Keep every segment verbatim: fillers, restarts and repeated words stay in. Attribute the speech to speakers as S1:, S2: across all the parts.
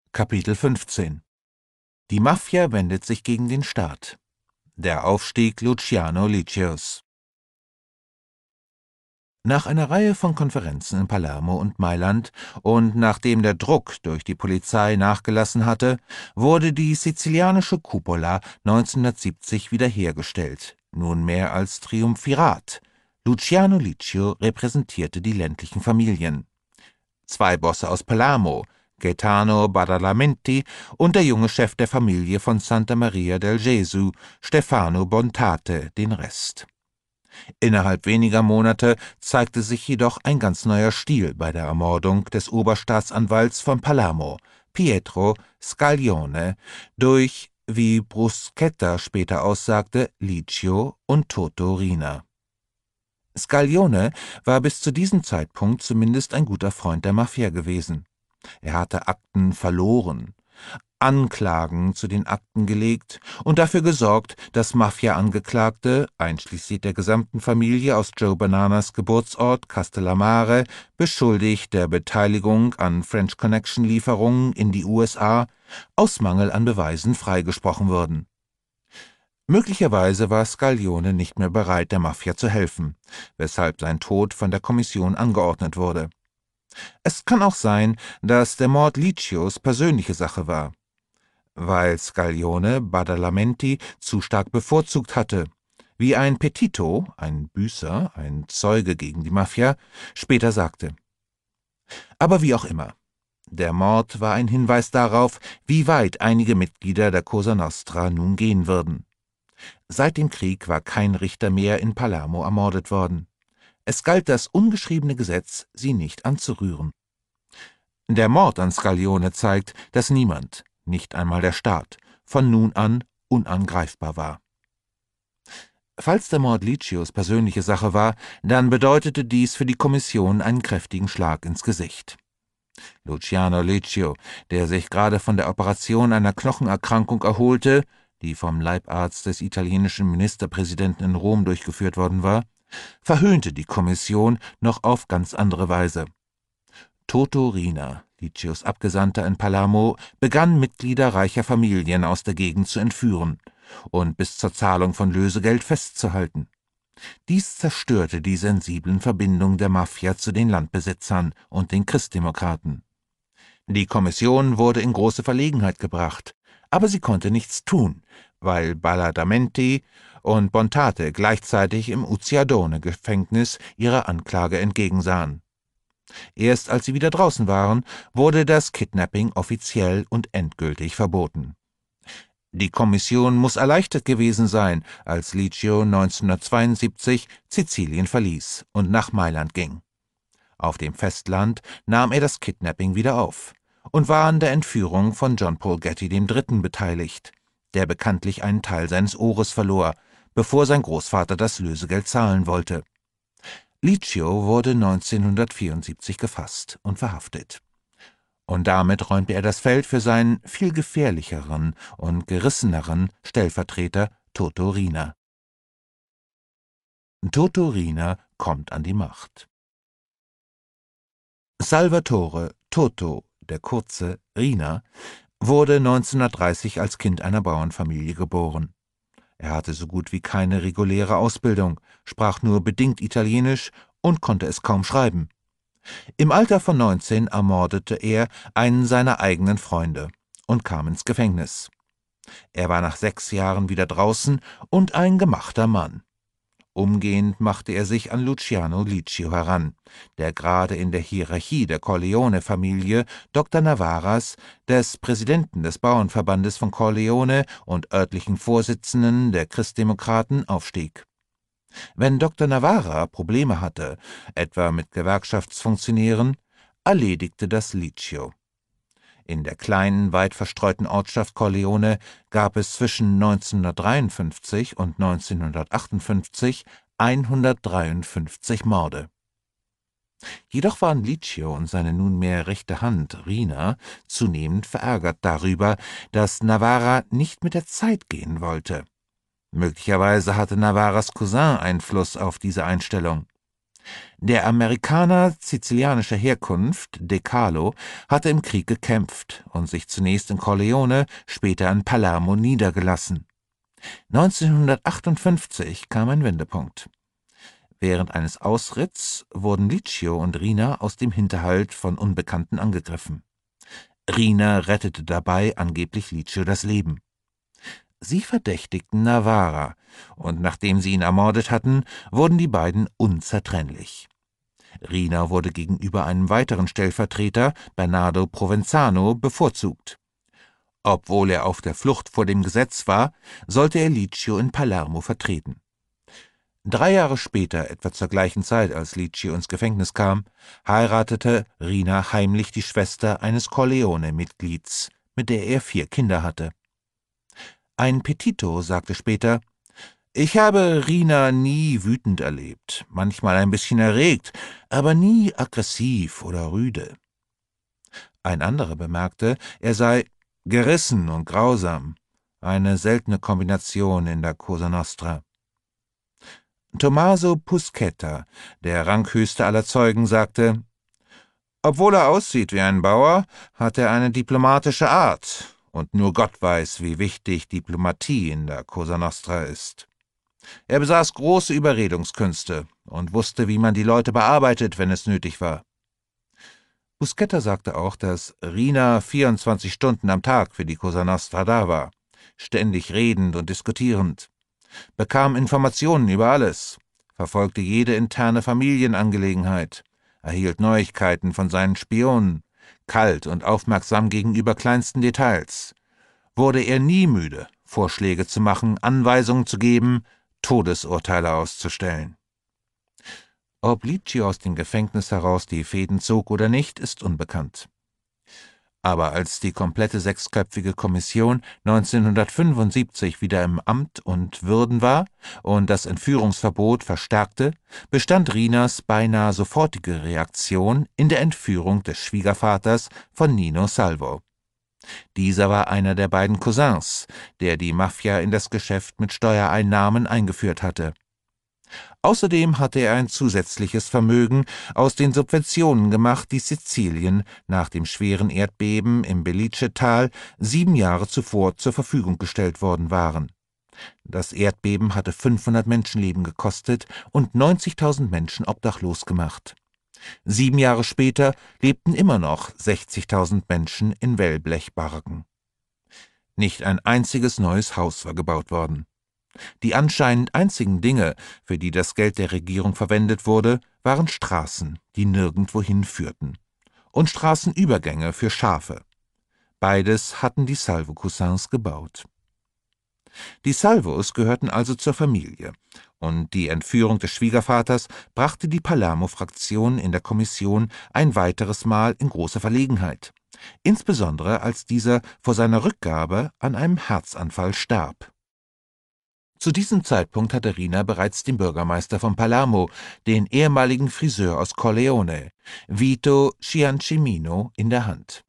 S1: Kapitel fünfzehn. Die Mafia wendet sich gegen den Staat. Der Aufstieg Luciano Liccios. Nach einer Reihe von Konferenzen in Palermo und Mailand und nachdem der Druck durch die Polizei nachgelassen hatte, wurde die sizilianische Cupola neunzehnhundertsiebzig wiederhergestellt, nunmehr als Triumvirat. Luciano Liccio repräsentierte die ländlichen Familien. Zwei Bosse aus Palermo, Gaetano Badalamenti und der junge Chef der Familie von Santa Maria del Gesù, Stefano Bontate, den Rest. Innerhalb weniger Monate zeigte sich jedoch ein ganz neuer Stil bei der Ermordung des Oberstaatsanwalts von Palermo, Pietro Scaglione, durch, wie Bruschetta später aussagte, Liccio und Toto Riina. Scaglione war bis zu diesem Zeitpunkt zumindest ein guter Freund der Mafia gewesen. Er hatte Akten verloren, Anklagen zu den Akten gelegt und dafür gesorgt, dass Mafia-Angeklagte, einschließlich der gesamten Familie aus Joe Bananas Geburtsort Castellammare, beschuldigt der Beteiligung an French Connection-Lieferungen in die U S A, aus Mangel an Beweisen freigesprochen wurden. Möglicherweise war Scaglione nicht mehr bereit, der Mafia zu helfen, weshalb sein Tod von der Kommission angeordnet wurde. Es kann auch sein, dass der Mord Liccios persönliche Sache war, weil Scaglione Badalamenti zu stark bevorzugt hatte, wie ein Petito, ein Büßer, ein Zeuge gegen die Mafia, später sagte. Aber wie auch immer, der Mord war ein Hinweis darauf, wie weit einige Mitglieder der Cosa Nostra nun gehen würden. Seit dem Krieg war kein Richter mehr in Palermo ermordet worden. Es galt das ungeschriebene Gesetz, sie nicht anzurühren. Der Mord an Scaglione zeigt, dass niemand, nicht einmal der Staat, von nun an unangreifbar war. Falls der Mord Liccios persönliche Sache war, dann bedeutete dies für die Kommission einen kräftigen Schlag ins Gesicht. Luciano Liccio, der sich gerade von der Operation einer Knochenerkrankung erholte, die vom Leibarzt des italienischen Ministerpräsidenten in Rom durchgeführt worden war, verhöhnte die Kommission noch auf ganz andere Weise. Toto Riina, Liccios Abgesandter in Palermo, begann Mitglieder reicher Familien aus der Gegend zu entführen und bis zur Zahlung von Lösegeld festzuhalten. Dies zerstörte die sensiblen Verbindungen der Mafia zu den Landbesitzern und den Christdemokraten. Die Kommission wurde in große Verlegenheit gebracht, aber sie konnte nichts tun, weil Badalamenti und Bontate gleichzeitig im Ucciardone-Gefängnis ihrer Anklage entgegensahen. Erst als sie wieder draußen waren, wurde das Kidnapping offiziell und endgültig verboten. Die Kommission muss erleichtert gewesen sein, als Liccio neunzehnhundertzweiundsiebzig Sizilien verließ und nach Mailand ging. Auf dem Festland nahm er das Kidnapping wieder auf und war an der Entführung von John Paul Getty der Dritte beteiligt, der bekanntlich einen Teil seines Ohres verlor, bevor sein Großvater das Lösegeld zahlen wollte. Liccio wurde neunzehnhundertvierundsiebzig gefasst und verhaftet. Und damit räumte er das Feld für seinen viel gefährlicheren und gerisseneren Stellvertreter Toto Riina. Toto Riina kommt an die Macht. Salvatore Toto, der kurze Riina, wurde neunzehnhundertdreißig als Kind einer Bauernfamilie geboren. Er hatte so gut wie keine reguläre Ausbildung, sprach nur bedingt Italienisch und konnte es kaum schreiben. Im Alter von neunzehn ermordete er einen seiner eigenen Freunde und kam ins Gefängnis. Er war nach sechs Jahren wieder draußen und ein gemachter Mann. Umgehend machte er sich an Luciano Liccio heran, der gerade in der Hierarchie der Corleone-Familie Doktor Navaras, des Präsidenten des Bauernverbandes von Corleone und örtlichen Vorsitzenden der Christdemokraten, aufstieg. Wenn Doktor Navara Probleme hatte, etwa mit Gewerkschaftsfunktionären, erledigte das Liccio. In der kleinen, weit verstreuten Ortschaft Corleone gab es zwischen neunzehnhundertdreiundfünfzig und neunzehnhundertachtundfünfzig hundertdreiundfünfzig Morde. Jedoch waren Liccio und seine nunmehr rechte Hand Riina zunehmend verärgert darüber, dass Navara nicht mit der Zeit gehen wollte. Möglicherweise hatte Navaras Cousin Einfluss auf diese Einstellung. Der Amerikaner sizilianischer Herkunft, De Carlo, hatte im Krieg gekämpft und sich zunächst in Corleone, später in Palermo niedergelassen. neunzehnhundertachtundfünfzig kam ein Wendepunkt. Während eines Ausritts wurden Licio und Rina aus dem Hinterhalt von Unbekannten angegriffen. Rina rettete dabei angeblich Licio das Leben. Sie verdächtigten Navarra, und nachdem sie ihn ermordet hatten, wurden die beiden unzertrennlich. Rina wurde gegenüber einem weiteren Stellvertreter, Bernardo Provenzano, bevorzugt. Obwohl er auf der Flucht vor dem Gesetz war, sollte er Licio in Palermo vertreten. Drei Jahre später, etwa zur gleichen Zeit, als Licio ins Gefängnis kam, heiratete Rina heimlich die Schwester eines Corleone-Mitglieds, mit der er vier Kinder hatte. Ein Petito sagte später: »Ich habe Rina nie wütend erlebt, manchmal ein bisschen erregt, aber nie aggressiv oder rüde.« Ein anderer bemerkte, er sei »gerissen und grausam«, eine seltene Kombination in der Cosa Nostra. Tommaso Puscetta, der ranghöchste aller Zeugen, sagte: »Obwohl er aussieht wie ein Bauer, hat er eine diplomatische Art, und nur Gott weiß, wie wichtig Diplomatie in der Cosa Nostra ist. Er besaß große Überredungskünste und wusste, wie man die Leute bearbeitet, wenn es nötig war.« Buscetta sagte auch, dass Rina vierundzwanzig Stunden am Tag für die Cosa Nostra da war, ständig redend und diskutierend, bekam Informationen über alles, verfolgte jede interne Familienangelegenheit, erhielt Neuigkeiten von seinen Spionen, kalt und aufmerksam gegenüber kleinsten Details. Wurde er nie müde, Vorschläge zu machen, Anweisungen zu geben, Todesurteile auszustellen. Ob Licio aus dem Gefängnis heraus die Fäden zog oder nicht, ist unbekannt. Aber als die komplette sechsköpfige Kommission neunzehnhundertfünfundsiebzig wieder im Amt und Würden war und das Entführungsverbot verstärkte, bestand Rinas beinahe sofortige Reaktion in der Entführung des Schwiegervaters von Nino Salvo. Dieser war einer der beiden Cousins, der die Mafia in das Geschäft mit Steuereinnahmen eingeführt hatte. Außerdem hatte er ein zusätzliches Vermögen aus den Subventionen gemacht, die Sizilien nach dem schweren Erdbeben im Belice-Tal sieben Jahre zuvor zur Verfügung gestellt worden waren. Das Erdbeben hatte fünfhundert Menschenleben gekostet und neunzigtausend Menschen obdachlos gemacht. Sieben Jahre später lebten immer noch sechzigtausend Menschen in Wellblechbaracken. Nicht ein einziges neues Haus war gebaut worden. Die anscheinend einzigen Dinge, für die das Geld der Regierung verwendet wurde, waren Straßen, die nirgendwohin führten, und Straßenübergänge für Schafe. Beides hatten die Salvo-Cousins gebaut. Die Salvos gehörten also zur Familie, und die Entführung des Schwiegervaters brachte die Palermo-Fraktion in der Kommission ein weiteres Mal in große Verlegenheit, insbesondere als dieser vor seiner Rückgabe an einem Herzanfall starb. Zu diesem Zeitpunkt hatte Rina bereits den Bürgermeister von Palermo, den ehemaligen Friseur aus Corleone, Vito Ciancimino, in der Hand.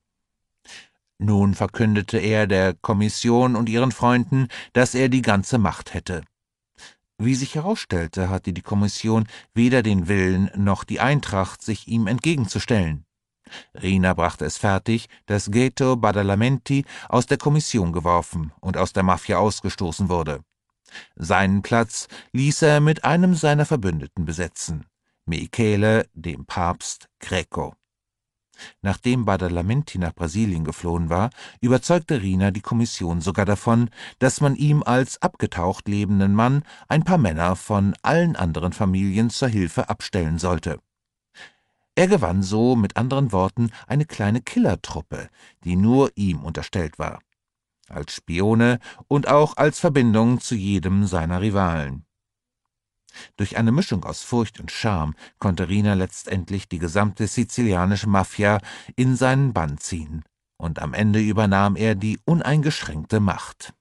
S1: Nun verkündete er der Kommission und ihren Freunden, dass er die ganze Macht hätte. Wie sich herausstellte, hatte die Kommission weder den Willen noch die Eintracht, sich ihm entgegenzustellen. Rina brachte es fertig, dass Gaeto Badalamenti aus der Kommission geworfen und aus der Mafia ausgestoßen wurde. Seinen Platz ließ er mit einem seiner Verbündeten besetzen, Michele, dem Papst Greco. Nachdem Badalamenti nach Brasilien geflohen war, überzeugte Rina die Kommission sogar davon, dass man ihm als abgetaucht lebenden Mann ein paar Männer von allen anderen Familien zur Hilfe abstellen sollte. Er gewann so, mit anderen Worten, eine kleine Killertruppe, die nur ihm unterstellt war, als Spione und auch als Verbindung zu jedem seiner Rivalen. Durch eine Mischung aus Furcht und Scham konnte Rina letztendlich die gesamte sizilianische Mafia in seinen Bann ziehen, und am Ende übernahm er die uneingeschränkte Macht.